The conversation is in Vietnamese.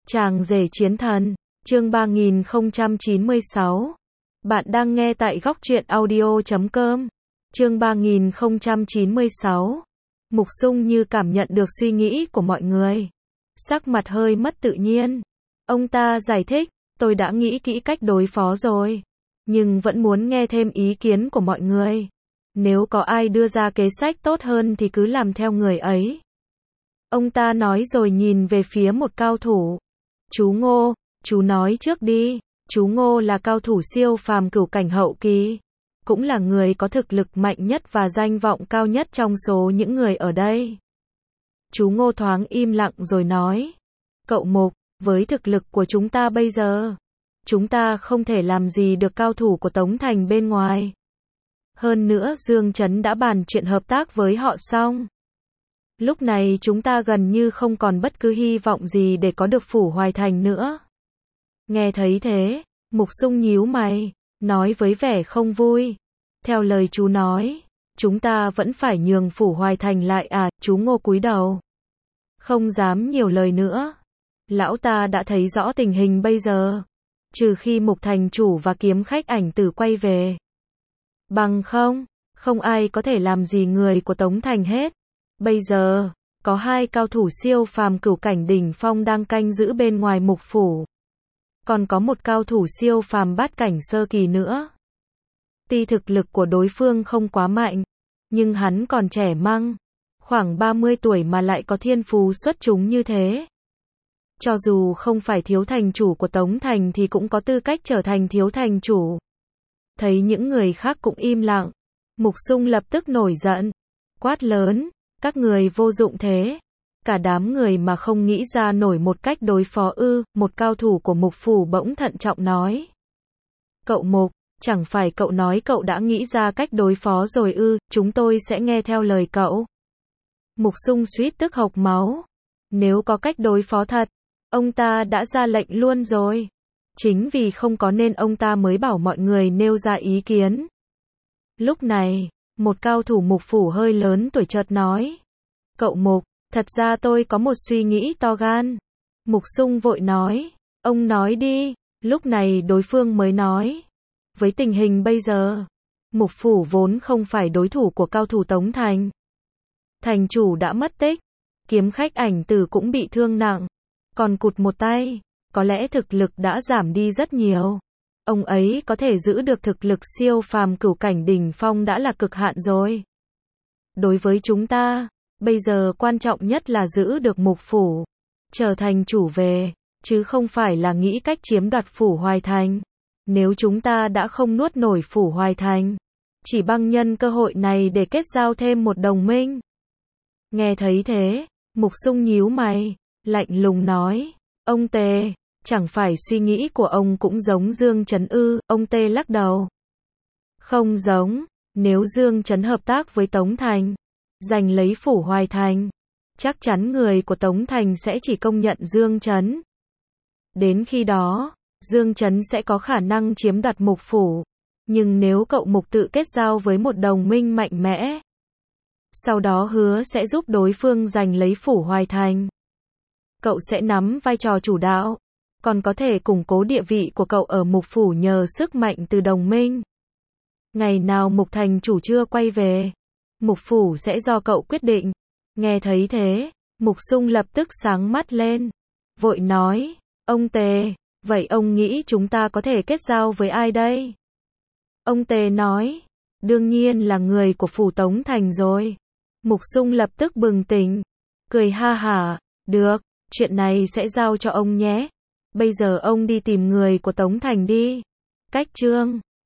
Chàng rể chiến thần, chương 3096. Bạn đang nghe tại góc truyện audio.com. Chương 3096. Mục Sung như cảm nhận được suy nghĩ của mọi người. Sắc mặt hơi mất tự nhiên. Ông ta giải thích, tôi đã nghĩ kỹ cách đối phó rồi. Nhưng vẫn muốn nghe thêm ý kiến của mọi người. Nếu có ai đưa ra kế sách tốt hơn thì cứ làm theo người ấy. Ông ta nói rồi nhìn về phía một cao thủ. Chú Ngô, chú nói trước đi. Chú Ngô là cao thủ siêu phàm cửu cảnh hậu kỳ. Cũng là người có thực lực mạnh nhất và danh vọng cao nhất trong số những người ở đây. Chú Ngô thoáng im lặng rồi nói. Cậu Mục, với thực lực của chúng ta bây giờ, chúng ta không thể làm gì được cao thủ của Tống Thành bên ngoài. Hơn nữa Dương Trấn đã bàn chuyện hợp tác với họ xong. Lúc này chúng ta gần như không còn bất cứ hy vọng gì để có được Phủ Hoài Thành nữa. Nghe thấy thế, Mục Sung nhíu mày, nói với vẻ không vui. Theo lời chú nói, chúng ta vẫn phải nhường Phủ Hoài Thành lại à? Chú Ngô cúi đầu, không dám nhiều lời nữa. Lão ta đã thấy rõ tình hình bây giờ. Trừ khi Mục thành chủ và Kiếm Khách Ảnh Tử quay về. Bằng không ai có thể làm gì người của Tống Thành hết. Bây giờ, có hai cao thủ siêu phàm cửu cảnh đỉnh phong đang canh giữ bên ngoài Mục phủ. Còn có một cao thủ siêu phàm bát cảnh sơ kỳ nữa. Tuy thực lực của đối phương không quá mạnh, nhưng hắn còn trẻ măng, khoảng 30 tuổi mà lại có thiên phú xuất chúng như thế. Cho dù không phải thiếu thành chủ của Tống Thành thì cũng có tư cách trở thành thiếu thành chủ. Thấy những người khác cũng im lặng, Mục Sung lập tức nổi giận, quát lớn, các người vô dụng thế. Cả đám người mà không nghĩ ra nổi một cách đối phó ư? Một cao thủ của Mục phủ bỗng thận trọng nói. Cậu Mục, chẳng phải cậu nói cậu đã nghĩ ra cách đối phó rồi ư? Chúng tôi sẽ nghe theo lời cậu. Mục Sung suýt tức hộc máu. Nếu có cách đối phó thật, ông ta đã ra lệnh luôn rồi. Chính vì không có nên ông ta mới bảo mọi người nêu ra ý kiến. Lúc này, một cao thủ Mục phủ hơi lớn tuổi chợt nói. Cậu Mục, thật ra tôi có một suy nghĩ to gan. Mục Sung vội nói. Ông nói đi. Lúc này đối phương mới nói. Với tình hình bây giờ, Mục phủ vốn không phải đối thủ của cao thủ Tống Thành. Thành chủ đã mất tích. Kiếm Khách Ảnh Tử cũng bị thương nặng. Còn cụt một tay. Có lẽ thực lực đã giảm đi rất nhiều. Ông ấy có thể giữ được thực lực siêu phàm cửu cảnh đỉnh phong đã là cực hạn rồi. Đối với chúng ta, bây giờ quan trọng nhất là giữ được Mục phủ, trở thành chủ về, chứ không phải là nghĩ cách chiếm đoạt Phủ Hoài Thành. Nếu chúng ta đã không nuốt nổi Phủ Hoài Thành, chỉ bằng nhân cơ hội này để kết giao thêm một đồng minh. Nghe thấy thế, Mục Sung nhíu mày, lạnh lùng nói, ông Tề, chẳng phải suy nghĩ của ông cũng giống Dương Trấn ư? Ông Tề lắc đầu. Không giống, nếu Dương Trấn hợp tác với Tống Thành, giành lấy Phủ Hoài Thành, chắc chắn người của Tống Thành sẽ chỉ công nhận Dương Trấn. Đến khi đó, Dương Trấn sẽ có khả năng chiếm đoạt Mục phủ. Nhưng nếu cậu Mục tự kết giao với một đồng minh mạnh mẽ, sau đó hứa sẽ giúp đối phương giành lấy Phủ Hoài Thành, cậu sẽ nắm vai trò chủ đạo, còn có thể củng cố địa vị của cậu ở Mục phủ nhờ sức mạnh từ đồng minh. Ngày nào Mục thành chủ chưa quay về, Mục phủ sẽ do cậu quyết định. Nghe thấy thế, Mục Sung lập tức sáng mắt lên, vội nói, ông Tề, vậy ông nghĩ chúng ta có thể kết giao với ai đây? Ông Tề nói, đương nhiên là người của Phủ Tống Thành rồi. Mục Sung lập tức bừng tỉnh, cười ha hả, được, chuyện này sẽ giao cho ông nhé. Bây giờ ông đi tìm người của Tống Thành đi. Cách chương